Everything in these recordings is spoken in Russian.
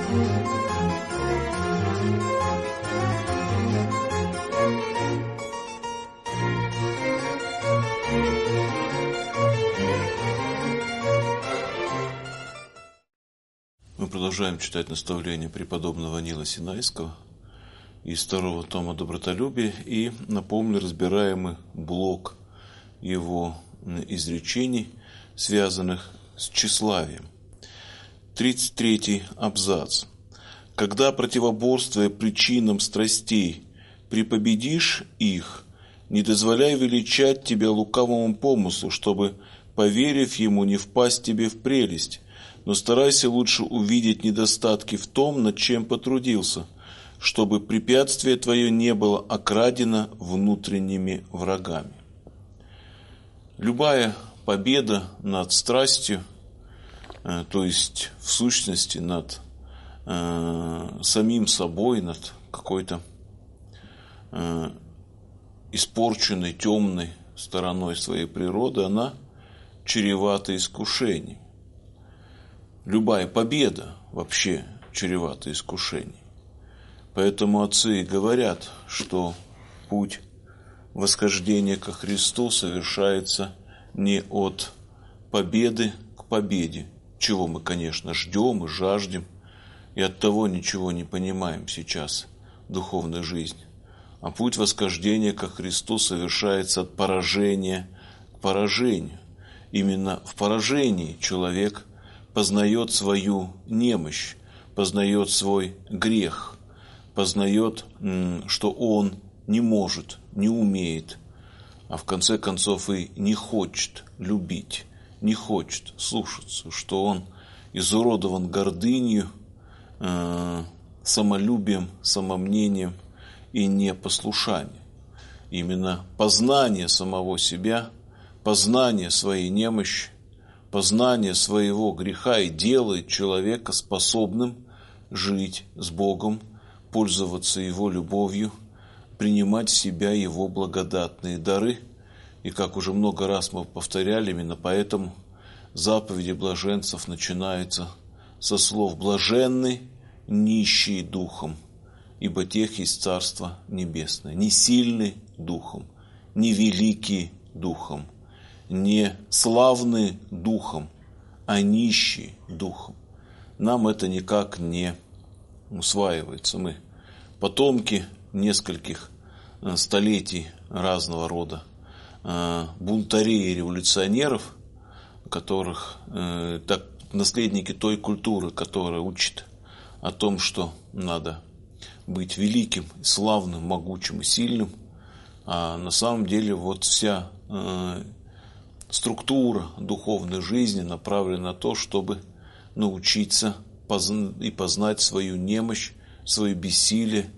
Мы продолжаем читать наставления преподобного Нила Синайского из второго тома «Добротолюбие». И, напомню, разбираемый блок его изречений, связанных с тщеславием. 33-й абзац. «Когда, противоборствуя причинам страстей, припобедишь их, не дозволяй величать тебя лукавому помыслу, чтобы, поверив ему, не впасть тебе в прелесть, но старайся лучше увидеть недостатки в том, над чем потрудился, чтобы препятствие твое не было окрадено внутренними врагами». Любая победа над страстью, то есть в сущности над самим собой, над какой-то испорченной, темной стороной своей природы, она чревата искушением. Любая победа вообще чревата искушением. Поэтому отцы и говорят, что путь восхождения ко Христу совершается не от победы к победе, чего мы, конечно, ждем и жаждем, и оттого ничего не понимаем сейчас в духовной жизни. А путь восхождения ко Христу совершается от поражения к поражению. Именно в поражении человек познает свою немощь, познает свой грех, познает, что он не может, не умеет, а в конце концов и не хочет любить, не хочет слушаться, что он изуродован гордынью, самолюбием, самомнением и непослушанием. Именно познание самого себя, познание своей немощи, познание своего греха и делает человека способным жить с Богом, пользоваться Его любовью, принимать в себя Его благодатные дары. И как уже много раз мы повторяли, именно поэтому заповеди блаженцев начинаются со слов «блаженны нищие духом, ибо тех есть Царство Небесное». Не сильны духом, не великие духом, не славны духом, а нищие духом. Нам это никак не усваивается. Мы потомки нескольких столетий разного рода бунтарей и революционеров, которых так наследники той культуры, которая учит о том, что надо быть великим, славным, могучим и сильным. А на самом деле вот вся структура духовной жизни направлена на то, чтобы научиться и познать свою немощь, свое бессилие.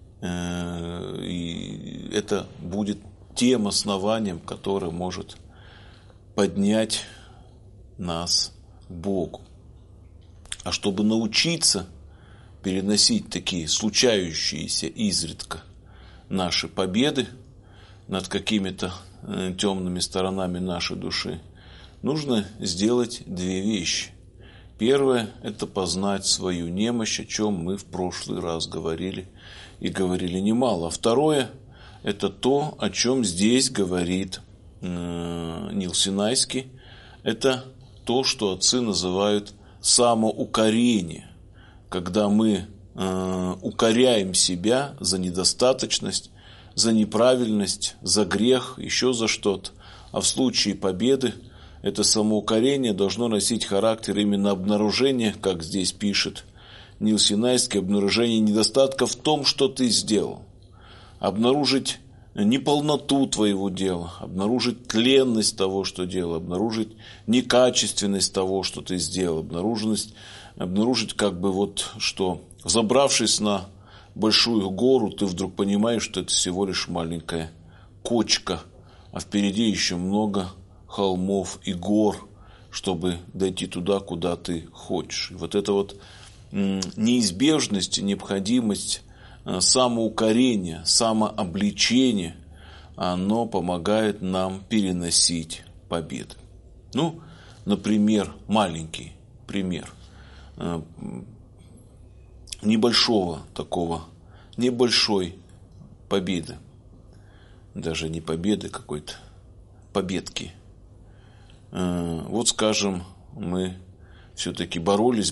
И это будет тем основанием, которое может поднять нас к Богу. А чтобы научиться переносить такие случающиеся изредка наши победы над какими-то темными сторонами нашей души, нужно сделать две вещи. Первое – это познать свою немощь, о чем мы в прошлый раз говорили, и говорили немало. А второе – это то, о чем здесь говорит Нил Синайский. Это то, что отцы называют самоукорение, когда мы укоряем себя за недостаточность, за неправильность, за грех, еще за что-то. А в случае победы это самоукорение должно носить характер именно обнаружения, как здесь пишет Нил Синайский, обнаружение недостатка в том, что ты сделал. Обнаружить неполноту твоего дела, обнаружить тленность того, что делал, обнаружить некачественность того, что ты сделал, обнаружить как бы вот что, забравшись на большую гору, ты вдруг понимаешь, что это всего лишь маленькая кочка, а впереди еще много холмов и гор, чтобы дойти туда, куда ты хочешь. И вот эта вот неизбежность, необходимость самоукорения, самообличения, оно помогает нам переносить победы. Ну, например, маленький пример. небольшой победы. Даже не победы, какой-то победки. Вот, скажем, мы все-таки боролись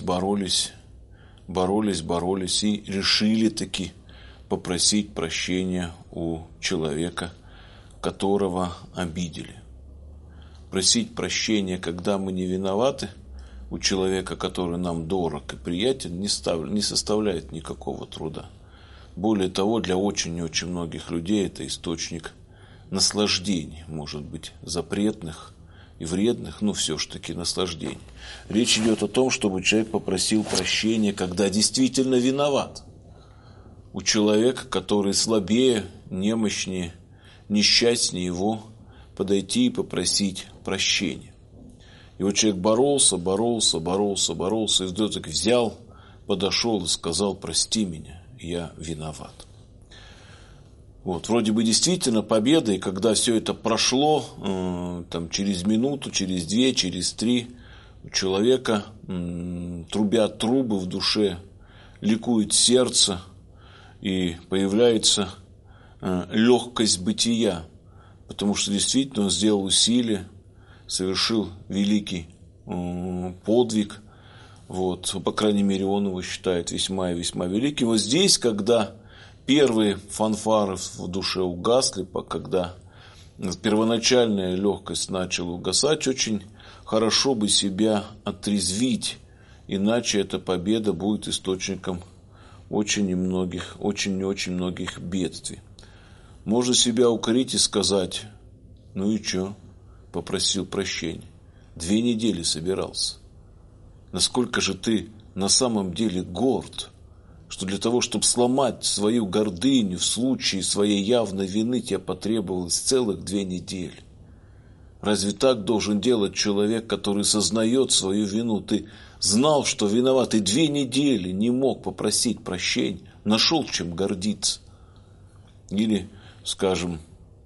и решили таки попросить прощения у человека, которого обидели. Просить прощения, когда мы не виноваты, у человека, который нам дорог и приятен, не составляет никакого труда. Более того, для очень и очень многих людей это источник наслаждений, может быть, запретных и вредных, но все-таки наслаждений. Речь идет о том, чтобы человек попросил прощения, когда действительно виноват. У человека, который слабее, немощнее, несчастнее его, подойти и попросить прощения. И вот человек боролся, и вдруг так взял, подошел и сказал: прости меня, я виноват. Вот, вроде бы действительно победа, и когда все это прошло, там, через минуту, через 2, через 3, у человека трубят трубы в душе, ликует сердце, и появляется легкость бытия, потому что действительно он сделал усилие, совершил великий подвиг, вот, по крайней мере, он его считает весьма и весьма великим. Вот здесь, когда первые фанфары в душе угасли, когда первоначальная легкость начала угасать, очень хорошо бы себя отрезвить, иначе эта победа будет источником очень многих бедствий. Можно себя укорить и сказать: ну и что? Попросил прощения. 2 недели собирался. Насколько же ты на самом деле горд, что для того, чтобы сломать свою гордыню в случае своей явной вины, тебе потребовалось целых 2 недели. Разве так должен делать человек, который сознает свою вину? Ты знал, что виноват, и 2 недели не мог попросить прощения, нашел чем гордиться. Или, скажем,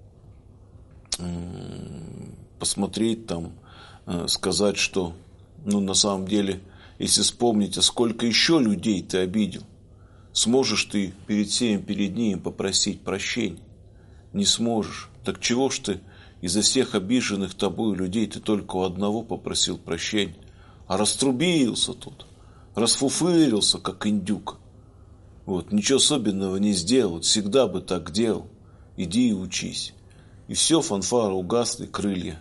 посмотреть там, сказать, что, на самом деле, если вспомнить, а сколько еще людей ты обидел, сможешь ты перед ними попросить прощения? Не сможешь. Так чего ж ты изо всех обиженных тобой людей ты только у одного попросил прощения, а раструбился тут, расфуфырился, как индюк. Вот, ничего особенного не сделал, всегда бы так делал. Иди и учись. И все, фанфары угасли, крылья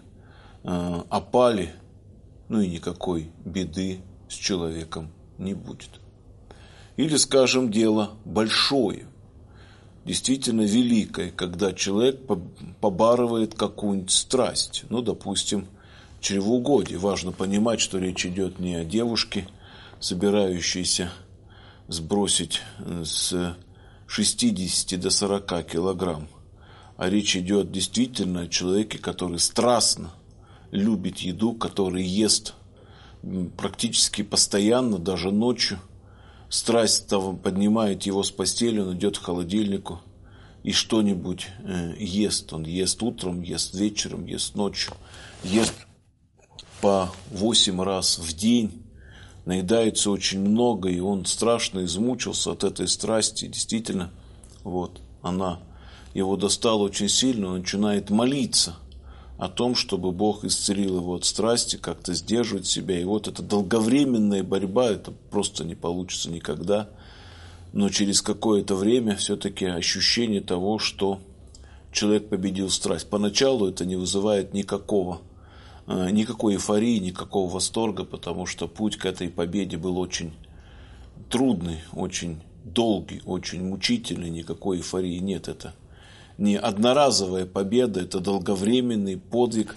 опали, и никакой беды с человеком не будет. Или, скажем, дело большое, действительно великое, когда человек побарывает какую-нибудь страсть, допустим, чревоугодие. Важно понимать, что речь идет не о девушке, собирающейся сбросить с 60 до 40 килограмм, а речь идет действительно о человеке, который страстно любит еду, который ест практически постоянно, даже ночью. Страсть поднимает его с постели, он идет к холодильнику и что-нибудь ест. Он ест утром, ест вечером, ест ночью, ест по 8 раз в день, наедается очень много, и он страшно измучился от этой страсти. Действительно, она его достала очень сильно, он начинает молиться о том, чтобы Бог исцелил его от страсти, как-то сдерживать себя. И эта долговременная борьба, это просто не получится никогда. Но через какое-то время все-таки ощущение того, что человек победил страсть. Поначалу это не вызывает никакой эйфории, никакого восторга, потому что путь к этой победе был очень трудный, очень долгий, очень мучительный, никакой эйфории нет. Это не одноразовая победа, это долговременный подвиг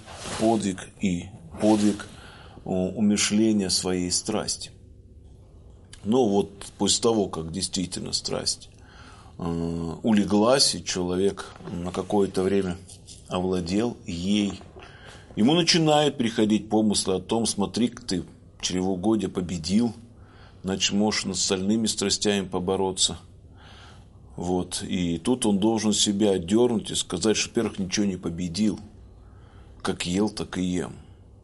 умерщвления своей страсти. После того, как действительно страсть улеглась, и человек на какое-то время овладел ей, ему начинают приходить помыслы о том: смотри, ты чревоугодие победил, значит, можешь над остальными страстями побороться. И тут он должен себя отдернуть и сказать, что, во-первых, ничего не победил. Как ел, так и ем.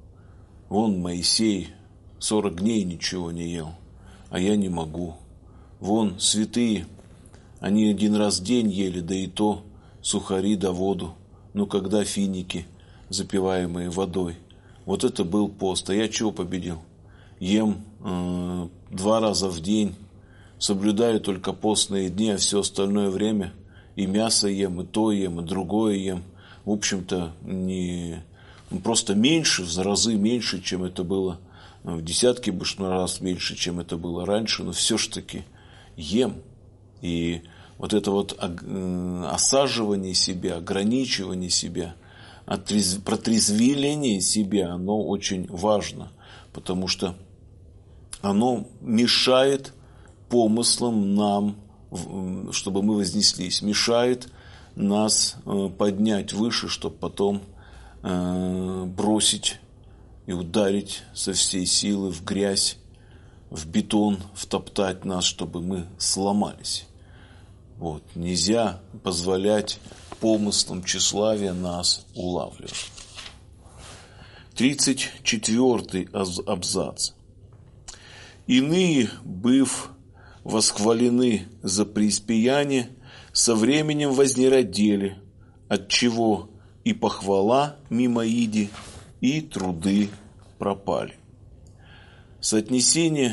Моисей 40 дней ничего не ел, а я не могу. Вон святые, они один раз в день ели, да и то сухари да воду. Но когда финики, запиваемые водой. Вот это был пост. А я чего победил? Ем 2 раза в день, соблюдаю только постные дни, а все остальное время и мясо ем, и то ем, и другое ем. В общем-то, просто меньше, в разы меньше, чем это было, в десятки раз меньше, чем это было раньше, но все-таки ем. И вот это вот осаживание себя, ограничивание себя, протрезвление себя, оно очень важно, потому что оно мешает помыслам нам, чтобы мы вознеслись, мешает нас поднять выше, чтобы потом бросить и ударить со всей силы в грязь, в бетон, втоптать нас, чтобы мы сломались. Вот. Нельзя позволять помыслам тщеславия нас улавливать. 34 абзац. Иные, быв восхвалены за преиспеяние, со временем вознеродели, отчего и похвала мимо иди, и труды пропали. Соотнесение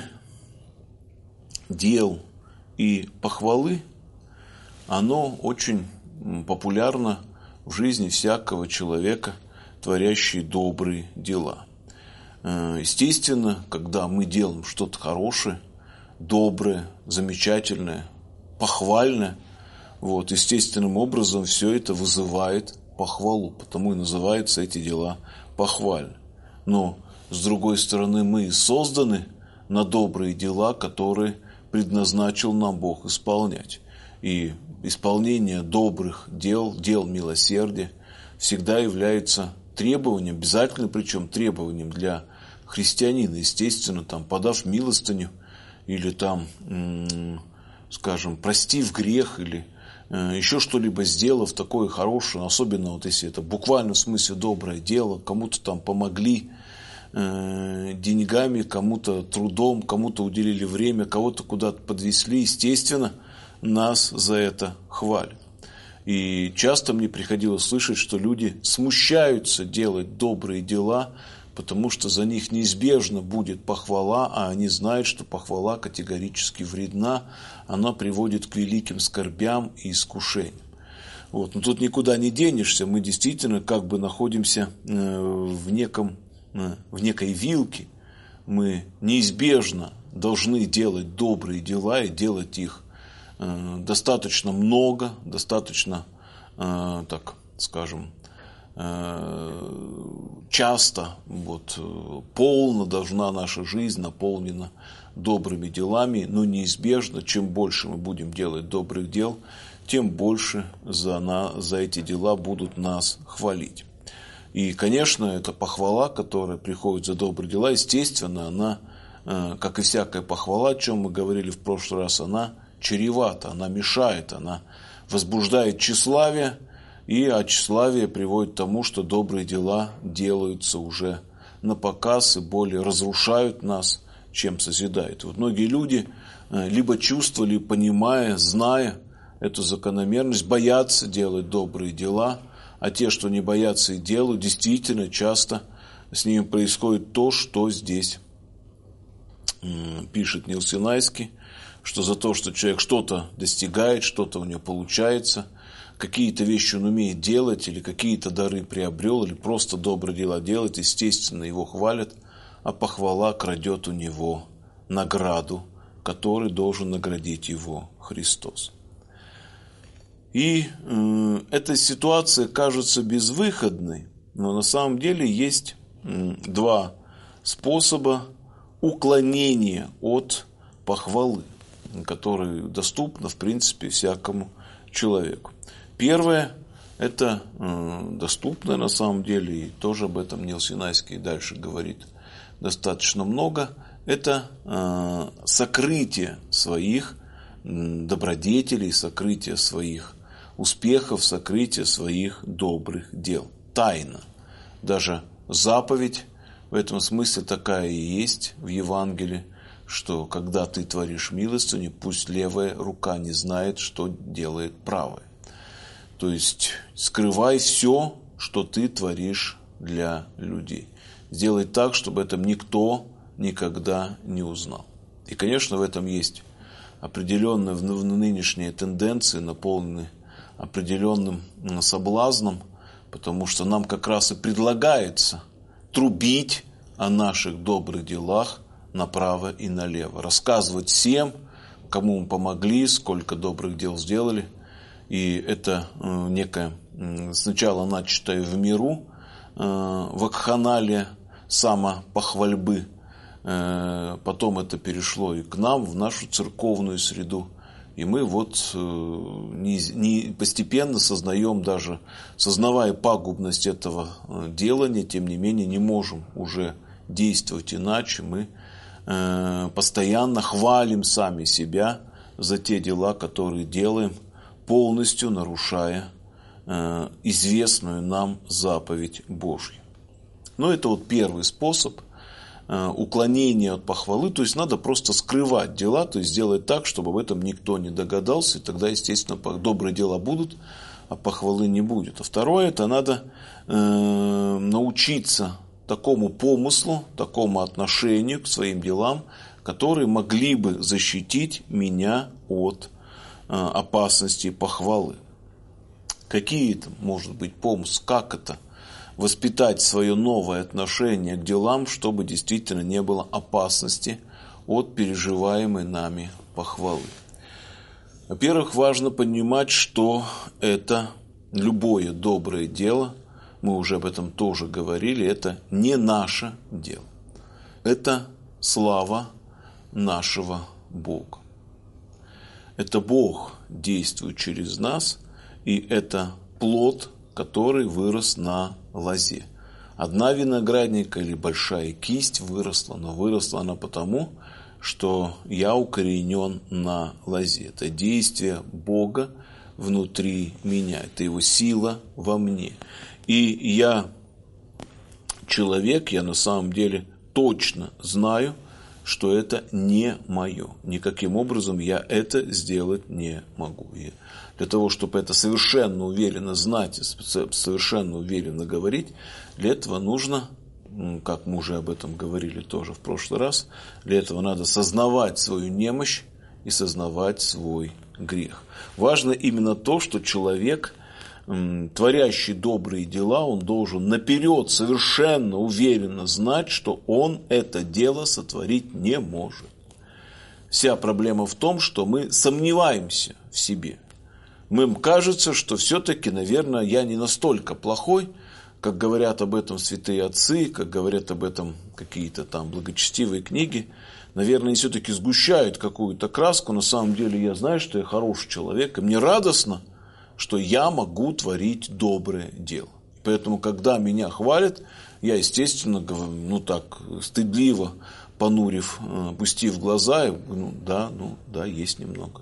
дел и похвалы, оно очень популярно в жизни всякого человека, творящего добрые дела. Естественно, когда мы делаем что-то хорошее, доброе, замечательное, похвальное, вот, естественным образом все это вызывает похвалу, потому и называются эти дела похвальны. Но, с другой стороны, мы созданы на добрые дела, которые предназначил нам Бог исполнять. И исполнение добрых дел, дел милосердия, всегда является требованием, обязательно причем требованием для христианина. Естественно, там, подав милостыню, или там, скажем, простив грех, или еще что-либо сделав такое хорошее, особенно вот если это в буквальном смысле доброе дело, кому-то там помогли деньгами, кому-то трудом, кому-то уделили время, кого-то куда-то подвезли, естественно, нас за это хвалят. И часто мне приходилось слышать, что люди смущаются делать добрые дела, потому что за них неизбежно будет похвала, а они знают, что похвала категорически вредна, она приводит к великим скорбям и искушениям. Вот. Но тут никуда не денешься, мы действительно как бы находимся в некой вилке, мы неизбежно должны делать добрые дела и делать их достаточно много, достаточно, так скажем, часто, вот, полно должна наша жизнь наполнена добрыми делами, но неизбежно, чем больше мы будем делать добрых дел, тем больше за эти дела будут нас хвалить. И, конечно, эта похвала, которая приходит за добрые дела, естественно, она, как и всякая похвала, о чем мы говорили в прошлый раз, она чревата, она мешает, она возбуждает тщеславие, и тщеславие приводит к тому, что добрые дела делаются уже на показ и более разрушают нас, чем созидают. Вот многие люди, либо чувствовали, понимая, зная эту закономерность, боятся делать добрые дела, а те, что не боятся и делают, действительно часто с ними происходит то, что здесь пишет Нил Синайский, что за то, что человек что-то достигает, что-то у него получается, какие-то вещи он умеет делать, или какие-то дары приобрел, или просто добрые дела делает, естественно, его хвалят, а похвала крадет у него награду, которой должен наградить его Христос. И эта ситуация кажется безвыходной, но на самом деле есть 2 способа уклонения от похвалы, которые доступны, в принципе, всякому человеку. Первое, это доступно на самом деле, и тоже об этом Нил Синайский дальше говорит достаточно много, это сокрытие своих добродетелей, сокрытие своих успехов, сокрытие своих добрых дел. Тайна. Даже заповедь в этом смысле такая и есть в Евангелии, что когда ты творишь милостыню, пусть левая рука не знает, что делает правая. То есть скрывай все, что ты творишь для людей. Сделай так, чтобы этом никто никогда не узнал. И, конечно, в этом есть определенные нынешние тенденции, наполнены определенным соблазном, потому что нам как раз и предлагается трубить о наших добрых делах направо и налево, рассказывать всем, кому мы помогли, сколько добрых дел сделали. И это некое сначала начатое в миру вакханалия, самопохвальбы, потом это перешло и к нам, в нашу церковную среду. И мы вот постепенно сознаем, даже сознавая пагубность этого делания, тем не менее не можем уже действовать иначе. Мы постоянно хвалим сами себя за те дела, которые делаем, полностью нарушая известную нам заповедь Божью. Но это вот первый способ уклонения от похвалы, то есть надо просто скрывать дела, то есть сделать так, чтобы об этом никто не догадался, и тогда, естественно, добрые дела будут, а похвалы не будет. А второе, это надо научиться такому помыслу, такому отношению к своим делам, которые могли бы защитить меня от опасности похвалы. Какие это может быть помыслы, как это воспитать свое новое отношение к делам, чтобы действительно не было опасности от переживаемой нами похвалы. Во-первых, важно понимать, что это любое доброе дело, мы уже об этом тоже говорили, это не наше дело. Это слава нашего Бога. Это Бог действует через нас, и это плод, который вырос на лозе. Одна виноградника или большая кисть выросла, но выросла она потому, что я укоренен на лозе. Это действие Бога внутри меня, это Его сила во мне. И я человек, я на самом деле точно знаю, что это не мое. Никаким образом я это сделать не могу. И для того, чтобы это совершенно уверенно знать, совершенно уверенно говорить, для этого нужно, как мы уже об этом говорили тоже в прошлый раз, для этого надо сознавать свою немощь и сознавать свой грех. Важно именно то, что человек, творящий добрые дела, он должен наперед совершенно уверенно знать, что он это дело сотворить не может. Вся проблема в том, что мы сомневаемся в себе. Нам кажется, что все-таки, наверное, я не настолько плохой, как говорят об этом святые отцы, как говорят об этом какие-то там благочестивые книги. Наверное, они все-таки сгущают какую-то краску. На самом деле я знаю, что я хороший человек, и мне радостно, что я могу творить доброе дело. Поэтому, когда меня хвалят, я, естественно, стыдливо понурив, пустив глаза, да, есть немного,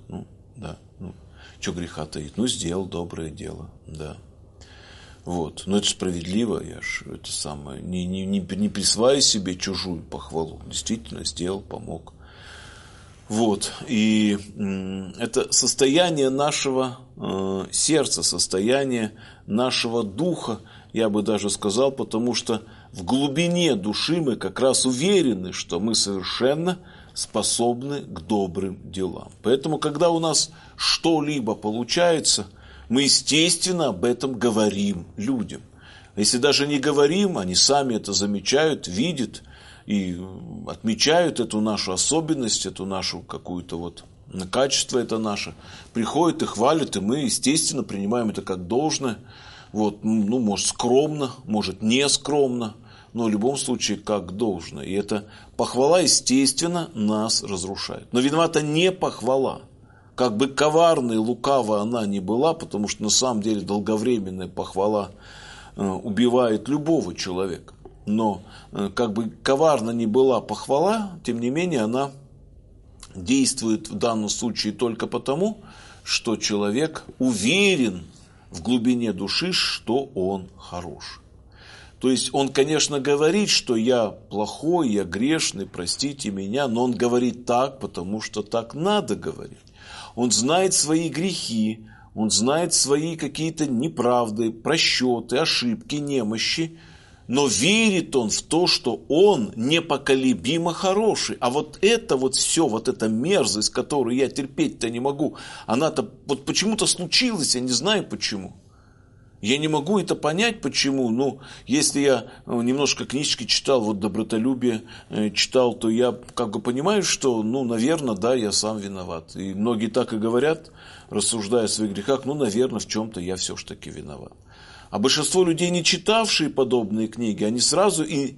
что греха таить? Сделал доброе дело, да. Вот. Но это справедливо, я ж это самое, не присваиваю себе чужую похвалу. Действительно сделал, помог. Вот. И это состояние нашего сердца, состояние нашего духа, я бы даже сказал, потому что в глубине души мы как раз уверены, что мы совершенно способны к добрым делам. Поэтому, когда у нас что-либо получается, мы, естественно, об этом говорим людям. Если даже не говорим, они сами это замечают, видят и отмечают эту нашу особенность, эту нашу какую-то качество это наше. Приходят и хвалят, и мы, естественно, принимаем это как должное. Может, скромно, может, не скромно, но в любом случае как должно. И эта похвала, естественно, нас разрушает. Но виновата не похвала. Как бы коварной, лукавой она ни была, потому что на самом деле долговременная похвала убивает любого человека. Но как бы коварна ни была похвала, тем не менее она действует в данном случае только потому, что человек уверен в глубине души, что он хорош. То есть он, конечно, говорит, что я плохой, я грешный, простите меня, но он говорит так, потому что так надо говорить. Он знает свои грехи, он знает свои какие-то неправды, просчеты, ошибки, немощи, но верит он в то, что он непоколебимо хороший. А вот это вот все, вот эта мерзость, которую я терпеть-то не могу, она-то вот почему-то случилась, я не знаю почему. Я не могу это понять, почему. Ну, если я немножко книжки читал, вот «Добротолюбие» читал, то я как бы понимаю, что, ну, наверное, да, я сам виноват. И многие так и говорят, рассуждая о своих грехах, ну, наверное, в чем-то я все-таки виноват. А большинство людей, не читавшие подобные книги, они сразу и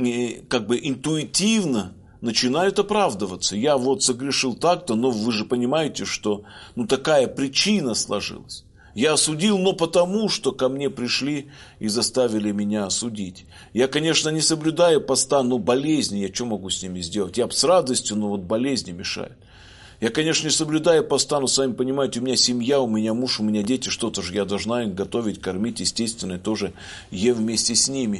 как бы интуитивно начинают оправдываться. Я вот согрешил так-то, но вы же понимаете, что ну, такая причина сложилась. Я осудил, но потому, что ко мне пришли и заставили меня осудить. Я, конечно, не соблюдаю поста, но болезни, я что могу с ними сделать? Я бы с радостью, но вот болезни мешают. Я, конечно, не соблюдаю поста, но сами понимаете, у меня семья, у меня муж, у меня дети, что-то же я должна их готовить, кормить, естественно, и тоже ем вместе с ними.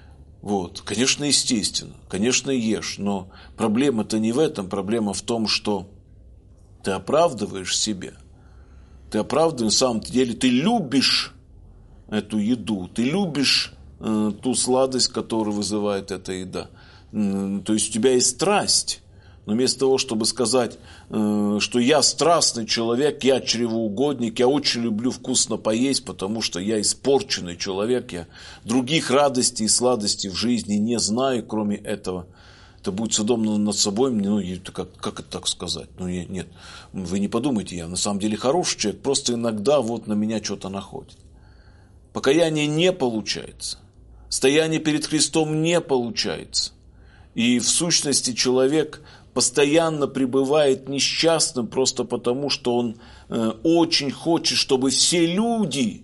Вот, конечно, естественно, конечно, ешь, но проблема-то не в этом, проблема в том, что ты оправдываешь себя. Ты оправдываешь, на самом деле ты любишь эту еду, ты любишь ту сладость, которую вызывает эта еда. То есть у тебя есть страсть. Но вместо того, чтобы сказать, что я страстный человек, я чревоугодник, я очень люблю вкусно поесть, потому что я испорченный человек, я других радостей и сладостей в жизни не знаю, кроме этого. Это будет судом над собой, ну, как это так сказать? Ну, нет, вы не подумайте, я на самом деле хороший человек, просто иногда вот на меня что-то находит. Покаяние не получается, стояние перед Христом не получается. И в сущности человек постоянно пребывает несчастным просто потому, что он очень хочет, чтобы все люди,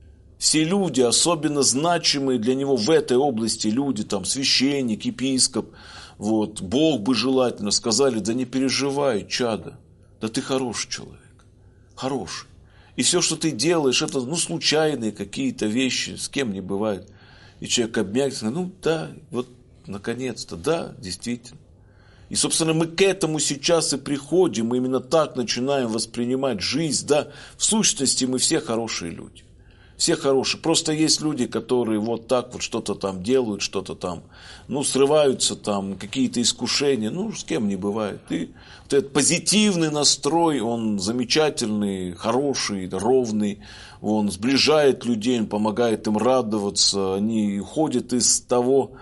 особенно значимые для него в этой области люди, там, священник, епископ, вот, Бог бы желательно, сказали, да не переживай, чадо, да ты хороший человек, хороший. И все, что ты делаешь, это, ну, случайные какие-то вещи, с кем не бывает. И человек обмякнет, ну, да, вот, наконец-то, да, действительно. И, собственно, мы к этому сейчас и приходим, мы именно так начинаем воспринимать жизнь, да, в сущности мы все хорошие люди. Все хорошие. Просто есть люди, которые вот так вот что-то там делают, что-то там, ну, срываются там, какие-то искушения, ну, с кем не бывает. И вот этот позитивный настрой, он замечательный, хороший, ровный, он сближает людей, он помогает им радоваться, они уходят из того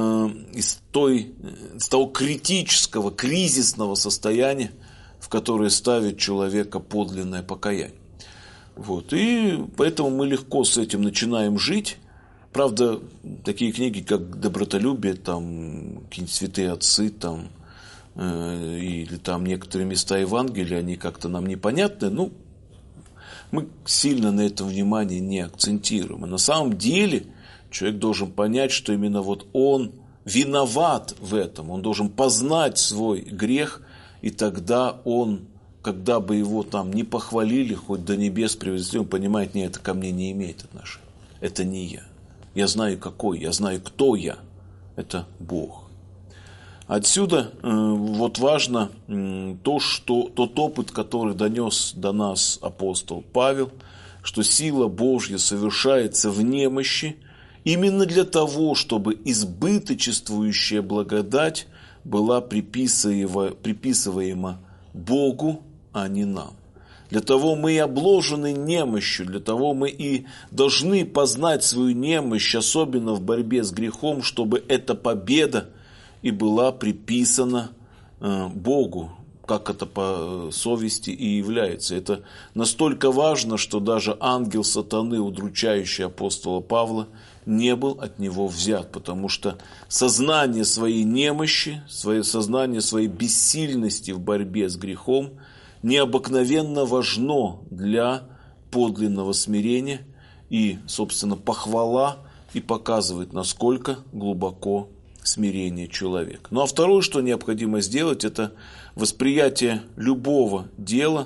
критического, кризисного состояния, в которое ставит человека подлинное покаяние. Вот. И поэтому мы легко с этим начинаем жить. Правда, такие книги, как «Добротолюбие», там, какие-нибудь «Святые отцы», там, или там некоторые места Евангелия, они как-то нам непонятны, ну, мы сильно на этом внимание не акцентируем. А на самом деле человек должен понять, что именно вот он виноват в этом, он должен познать свой грех, и тогда он, когда бы его там не похвалили, хоть до небес превзошли, он понимает, нет, это ко мне не имеет отношения. Это не я. Я знаю, какой, я знаю, кто я. Это Бог. Отсюда вот важно тот опыт, который донес до нас апостол Павел, что сила Божья совершается в немощи, именно для того, чтобы избыточествующая благодать была приписываема Богу, а не нам. Для того мы и обложены немощью, для того мы и должны познать свою немощь, особенно в борьбе с грехом, чтобы эта победа и была приписана Богу, как это по совести и является. Это настолько важно, что даже ангел сатаны, удручающий апостола Павла, не был от него взят, потому что сознание своей немощи, сознание своей бессильности в борьбе с грехом необыкновенно важно для подлинного смирения, и, собственно, похвала и показывает, насколько глубоко смирение человека. Ну а второе, что необходимо сделать, это восприятие любого дела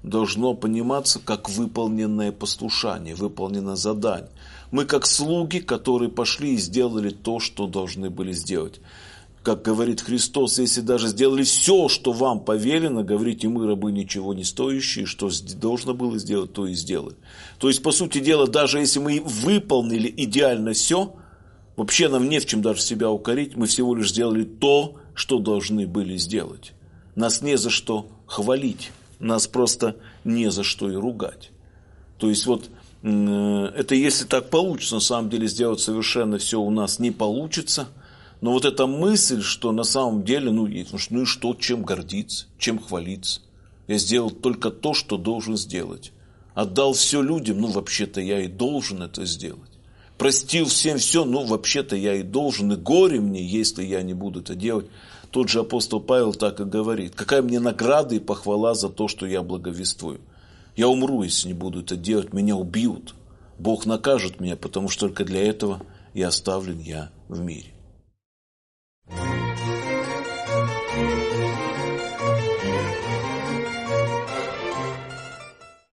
должно пониматься как выполненное послушание, выполненное задание. Мы как слуги, которые пошли и сделали то, что должны были сделать. Как говорит Христос, если даже сделали все, что вам повелено, говорите, мы рабы ничего не стоящие, что должно было сделать, то и сделали. То есть, по сути дела, даже если мы выполнили идеально все, вообще нам не в чем даже себя укорить, мы всего лишь сделали то, что должны были сделать. Нас не за что хвалить, нас просто не за что и ругать. То есть вот это если так получится, на самом деле сделать совершенно все у нас не получится. Но вот эта мысль, что на самом деле, ну и что, чем гордиться, чем хвалиться. Я сделал только то, что должен сделать. Отдал все людям, ну вообще-то я и должен это сделать. Простил всем все, ну вообще-то я и должен, и горе мне, если я не буду это делать. Тот же апостол Павел так и говорит. Какая мне награда и похвала за то, что я благовествую. Я умру, если не буду это делать, меня убьют. Бог накажет меня, потому что только для этого и оставлен я в мире.